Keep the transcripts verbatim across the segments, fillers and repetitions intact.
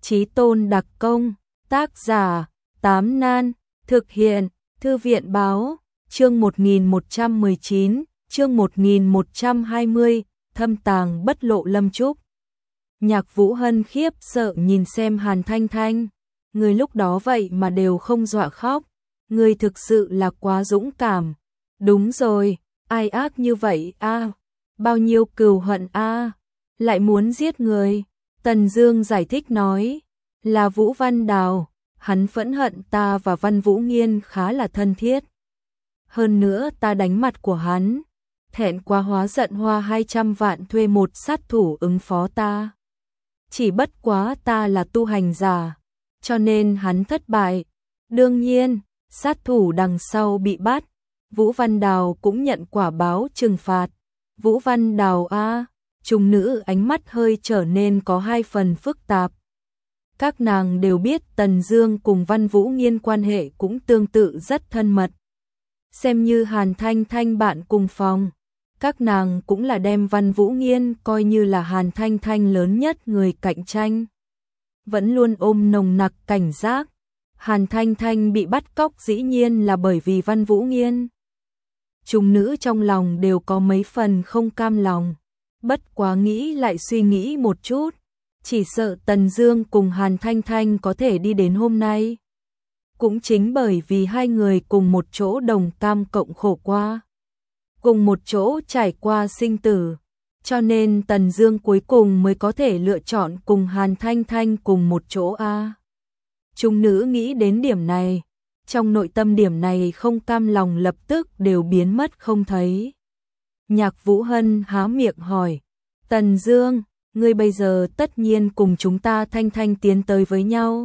Chí tôn đặc công, tác giả, Tám Nan, thực hiện, Thư viện báo, chương một nghìn một trăm mười chín, chương một nghìn một trăm hai mươi, thâm tàng bất lộ Lâm Trúc. Nhạc Vũ Hân khiếp sợ nhìn xem Hàn Thanh Thanh, người lúc đó vậy mà đều không dọa khóc, người thực sự là quá dũng cảm. Đúng rồi, ai ác như vậy a, à? Bao nhiêu cừu hận a, à? Lại muốn giết người. Tần Dương giải thích nói, là Vũ Văn Đào, hắn phẫn hận ta và Văn Vũ Nghiên khá là thân thiết. Hơn nữa ta đánh mặt của hắn, thẹn quá hóa giận hoa hai trăm vạn thuê một sát thủ ứng phó ta. Chỉ bất quá ta là tu hành giả, cho nên hắn thất bại. Đương nhiên, sát thủ đằng sau bị bắt, Vũ Văn Đào cũng nhận quả báo trừng phạt. Vũ Văn Đào a, trùng nữ ánh mắt hơi trở nên có hai phần phức tạp. Các nàng đều biết Tần Dương cùng Văn Vũ Nghiên quan hệ cũng tương tự rất thân mật. Xem như Hàn Thanh Thanh bạn cùng phòng, các nàng cũng là đem Văn Vũ Nghiên coi như là Hàn Thanh Thanh lớn nhất người cạnh tranh. Vẫn luôn ôm nồng nặc cảnh giác. Hàn Thanh Thanh bị bắt cóc dĩ nhiên là bởi vì Văn Vũ Nghiên. Chúng nữ trong lòng đều có mấy phần không cam lòng, bất quá nghĩ lại suy nghĩ một chút, chỉ sợ Tần Dương cùng Hàn Thanh Thanh có thể đi đến hôm nay, cũng chính bởi vì hai người cùng một chỗ đồng cam cộng khổ qua, cùng một chỗ trải qua sinh tử, cho nên Tần Dương cuối cùng mới có thể lựa chọn cùng Hàn Thanh Thanh cùng một chỗ a. À. Chúng nữ nghĩ đến điểm này, trong nội tâm điểm này không cam lòng lập tức đều biến mất không thấy. Nhạc Vũ Hân há miệng hỏi, Tần Dương, ngươi bây giờ tất nhiên cùng chúng ta Thanh Thanh tiến tới với nhau.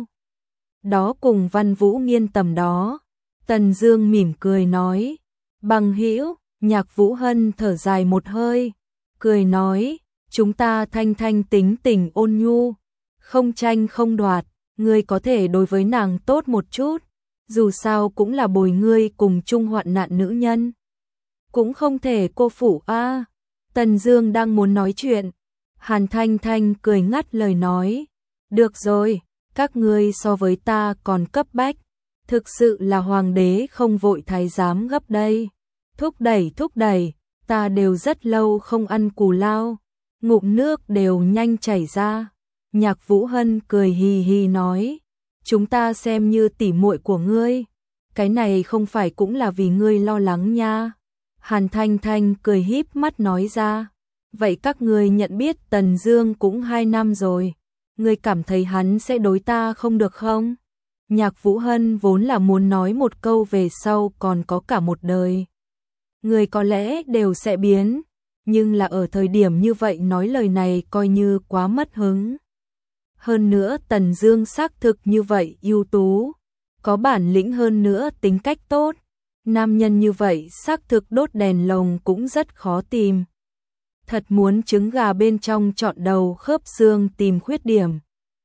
Đó cùng Văn Vũ Nghiên tầm đó. Tần Dương mỉm cười nói, bằng hữu. Nhạc Vũ Hân thở dài một hơi, cười nói, chúng ta Thanh Thanh tính tình ôn nhu, không tranh không đoạt, ngươi có thể đối với nàng tốt một chút, dù sao cũng là bồi ngươi cùng chung hoạn nạn nữ nhân, cũng không thể cô phụ a. À. Tần Dương đang muốn nói chuyện, Hàn Thanh Thanh cười ngắt lời nói, được rồi, các ngươi so với ta còn cấp bách, thực sự là hoàng đế không vội thái giám gấp đây. Thúc đẩy thúc đẩy, ta đều rất lâu không ăn cù lao, ngụm nước đều nhanh chảy ra. Nhạc Vũ Hân cười hì hì nói, chúng ta xem như tỉ muội của ngươi, cái này không phải cũng là vì ngươi lo lắng nha. Hàn Thanh Thanh cười híp mắt nói ra, vậy các ngươi nhận biết Tần Dương cũng hai năm rồi, ngươi cảm thấy hắn sẽ đối ta không được không? Nhạc Vũ Hân vốn là muốn nói một câu về sau còn có cả một đời. Người có lẽ đều sẽ biến, nhưng là ở thời điểm như vậy nói lời này coi như quá mất hứng. Hơn nữa Tần Dương xác thực như vậy ưu tú, có bản lĩnh hơn nữa tính cách tốt, nam nhân như vậy xác thực đốt đèn lồng cũng rất khó tìm. Thật muốn trứng gà bên trong chọn đầu khớp xương tìm khuyết điểm.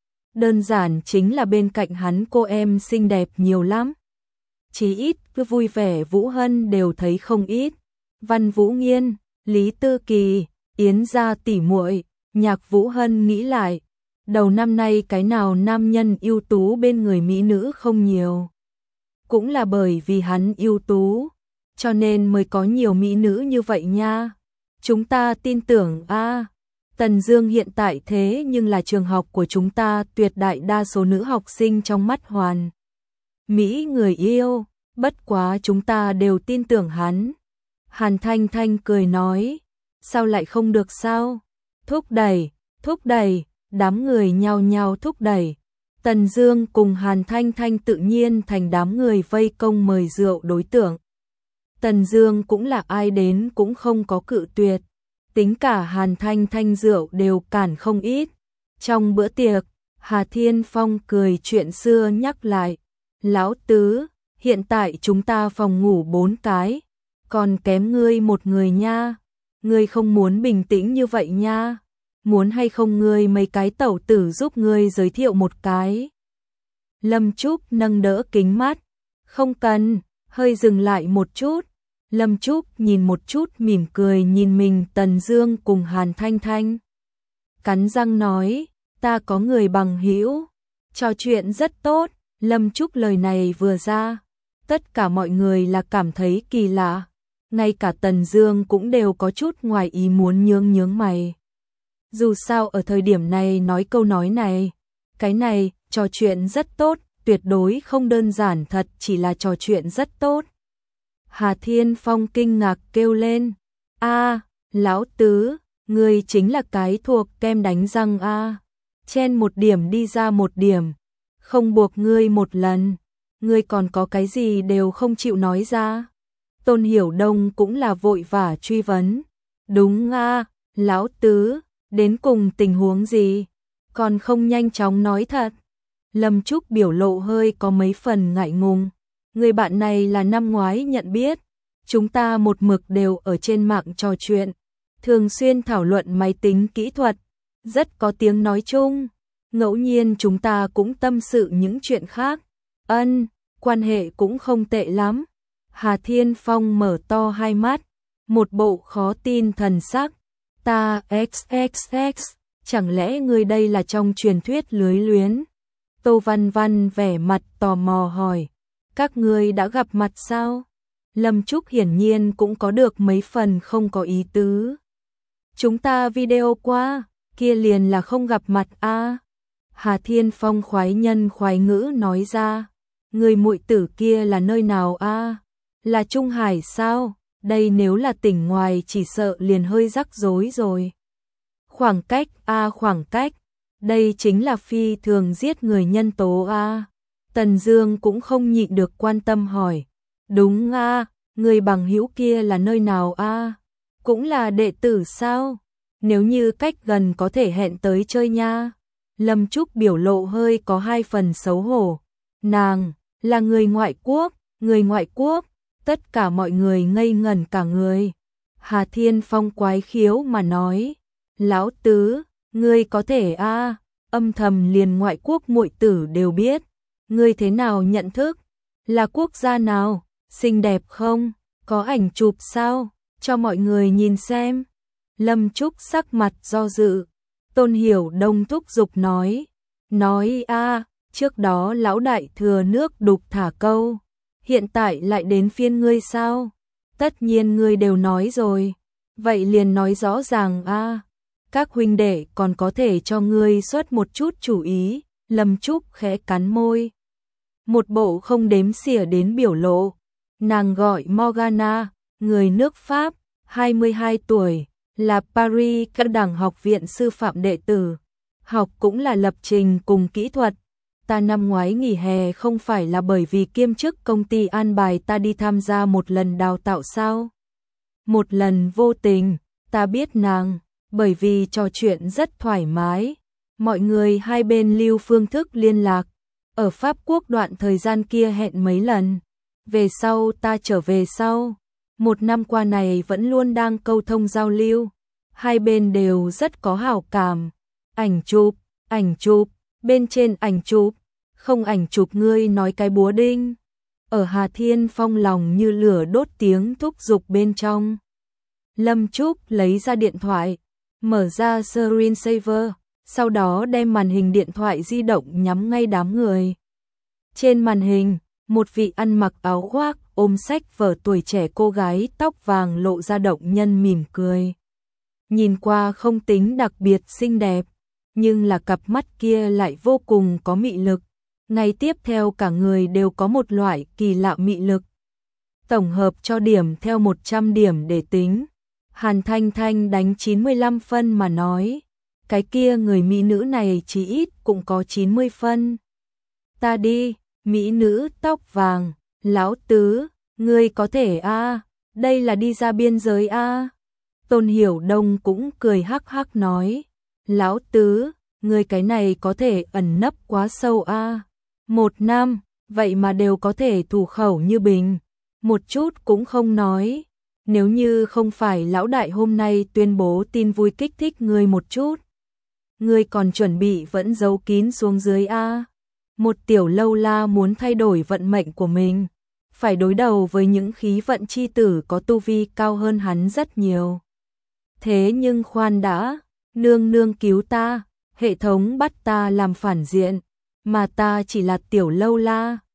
Đơn giản chính là bên cạnh hắn cô em xinh đẹp nhiều lắm. Chí ít cứ vui vẻ Vũ Hân đều thấy không ít. Văn Vũ Nghiên, Lý Tư Kỳ, Yến gia tỷ muội, Nhạc Vũ Hân nghĩ lại, đầu năm nay cái nào nam nhân ưu tú bên người mỹ nữ không nhiều. Cũng là bởi vì hắn ưu tú, cho nên mới có nhiều mỹ nữ như vậy nha. Chúng ta tin tưởng a. À, Tần Dương hiện tại thế nhưng là trường học của chúng ta tuyệt đại đa số nữ học sinh trong mắt hoàn mỹ người yêu, bất quá chúng ta đều tin tưởng hắn. Hàn Thanh Thanh cười nói, sao lại không được sao? Thúc đẩy, thúc đẩy, đám người nhao nhao thúc đẩy. Tần Dương cùng Hàn Thanh Thanh tự nhiên thành đám người vây công mời rượu đối tượng. Tần Dương cũng là ai đến cũng không có cự tuyệt, tính cả Hàn Thanh Thanh rượu đều cản không ít. Trong bữa tiệc, Hà Thiên Phong cười chuyện xưa nhắc lại, lão tứ, hiện tại chúng ta phòng ngủ bốn cái, còn kém ngươi một người nha, ngươi không muốn bình tĩnh như vậy nha, muốn hay không ngươi mấy cái tẩu tử giúp ngươi giới thiệu một cái. Lâm Trúc nâng đỡ kính mắt, không cần, hơi dừng lại một chút. Lâm Trúc nhìn một chút mỉm cười nhìn mình Tần Dương cùng Hàn Thanh Thanh. Cắn răng nói, ta có người bằng hữu, Trò chuyện rất tốt, Lâm Trúc lời này vừa ra, tất cả mọi người là cảm thấy kỳ lạ, ngay cả Tần Dương cũng đều có chút ngoài ý muốn nhướng nhướng mày. Dù sao ở thời điểm này nói câu nói này, cái này, trò chuyện rất tốt, tuyệt đối không đơn giản thật chỉ là trò chuyện rất tốt. Hà Thiên Phong kinh ngạc kêu lên, a, lão tứ, ngươi chính là cái thuộc kem đánh răng a, chen một điểm đi ra một điểm, không buộc ngươi một lần, ngươi còn có cái gì đều không chịu nói ra. Tôn Hiểu Đông cũng là vội vã truy vấn, đúng a, lão tứ, đến cùng tình huống gì, còn không nhanh chóng nói thật. Lâm Trúc biểu lộ hơi có mấy phần ngại ngùng, người bạn này là năm ngoái nhận biết, chúng ta một mực đều ở trên mạng trò chuyện, thường xuyên thảo luận máy tính kỹ thuật, rất có tiếng nói chung, ngẫu nhiên chúng ta cũng tâm sự những chuyện khác, ân, quan hệ cũng không tệ lắm. Hà Thiên Phong mở to hai mắt, một bộ khó tin thần sắc, ta xxx, chẳng lẽ người đây là trong truyền thuyết lưới luyến? Tô Văn Văn vẻ mặt tò mò hỏi, các ngươi đã gặp mặt sao? Lâm Trúc hiển nhiên cũng có được mấy phần không có ý tứ. Chúng ta video qua, kia liền là không gặp mặt a. Hà Thiên Phong khoái nhân khoái ngữ nói ra, người muội tử kia là nơi nào a? Là Trung Hải sao? Đây nếu là tỉnh ngoài chỉ sợ liền hơi rắc rối rồi. Khoảng cách a, khoảng cách, đây chính là phi thường giết người nhân tố a. Tần Dương cũng không nhịn được quan tâm hỏi, đúng a, người bằng hữu kia là nơi nào a? Cũng là đệ tử sao? Nếu như cách gần có thể hẹn tới chơi nha. Lâm Trúc biểu lộ hơi có hai phần xấu hổ. Nàng là người ngoại quốc, người ngoại quốc, tất cả mọi người ngây ngẩn cả người. Hà Thiên Phong quái khiếu mà nói, lão tứ, ngươi có thể a, âm thầm liền ngoại quốc muội tử đều biết, ngươi thế nào nhận thức? Là quốc gia nào? Xinh đẹp không? Có ảnh chụp sao? Cho mọi người nhìn xem. Lâm Trúc sắc mặt do dự. Tôn Hiểu Đông thúc giục nói, nói a, trước đó lão đại thừa nước đục thả câu, hiện tại lại đến phiên ngươi sao? Tất nhiên ngươi đều nói rồi, vậy liền nói rõ ràng a. Các huynh đệ còn có thể cho ngươi xuất một chút chủ ý. Lâm Trúc khẽ cắn môi, một bộ không đếm xỉa đến biểu lộ. Nàng gọi Morgana, người nước Pháp, hai mươi hai tuổi, là Paris các đẳng học viện sư phạm đệ tử, học cũng là lập trình cùng kỹ thuật. Ta năm ngoái nghỉ hè không phải là bởi vì kiêm chức công ty an bài ta đi tham gia một lần đào tạo sao? Một lần vô tình, ta biết nàng, bởi vì trò chuyện rất thoải mái, mọi người hai bên lưu phương thức liên lạc, ở Pháp Quốc đoạn thời gian kia hẹn mấy lần, về sau ta trở về sau, một năm qua này vẫn luôn đang câu thông giao lưu, hai bên đều rất có hảo cảm, ảnh chụp, ảnh chụp, bên trên ảnh chụp, không ảnh chụp ngươi nói cái búa đinh. Ở Hà Thiên Phong lòng như lửa đốt tiếng thúc giục bên trong. Lâm Trúc lấy ra điện thoại, mở ra screensaver, sau đó đem màn hình điện thoại di động nhắm ngay đám người. Trên màn hình, một vị ăn mặc áo khoác, ôm sách vở tuổi trẻ cô gái tóc vàng lộ ra động nhân mỉm cười. Nhìn qua không tính đặc biệt xinh đẹp, nhưng là cặp mắt kia lại vô cùng có mị lực. Ngay tiếp theo cả người đều có một loại kỳ lạ mị lực. Tổng hợp cho điểm theo một trăm điểm để tính. Hàn Thanh Thanh đánh chín mươi lăm phân mà nói, cái kia người mỹ nữ này chỉ ít cũng có chín mươi phân. Ta đi, mỹ nữ tóc vàng, lão tứ, ngươi có thể a, đây là đi ra biên giới a. Tôn Hiểu Đông cũng cười hắc hắc nói, lão tứ, ngươi cái này có thể ẩn nấp quá sâu a. Một năm, vậy mà đều có thể thủ khẩu như bình, một chút cũng không nói. Nếu như không phải lão đại hôm nay tuyên bố tin vui kích thích ngươi một chút, ngươi còn chuẩn bị vẫn giấu kín xuống dưới a. Một tiểu lâu la muốn thay đổi vận mệnh của mình, phải đối đầu với những khí vận chi tử có tu vi cao hơn hắn rất nhiều. Thế nhưng khoan đã, nương nương cứu ta, hệ thống bắt ta làm phản diện, mà ta chỉ là tiểu lâu la.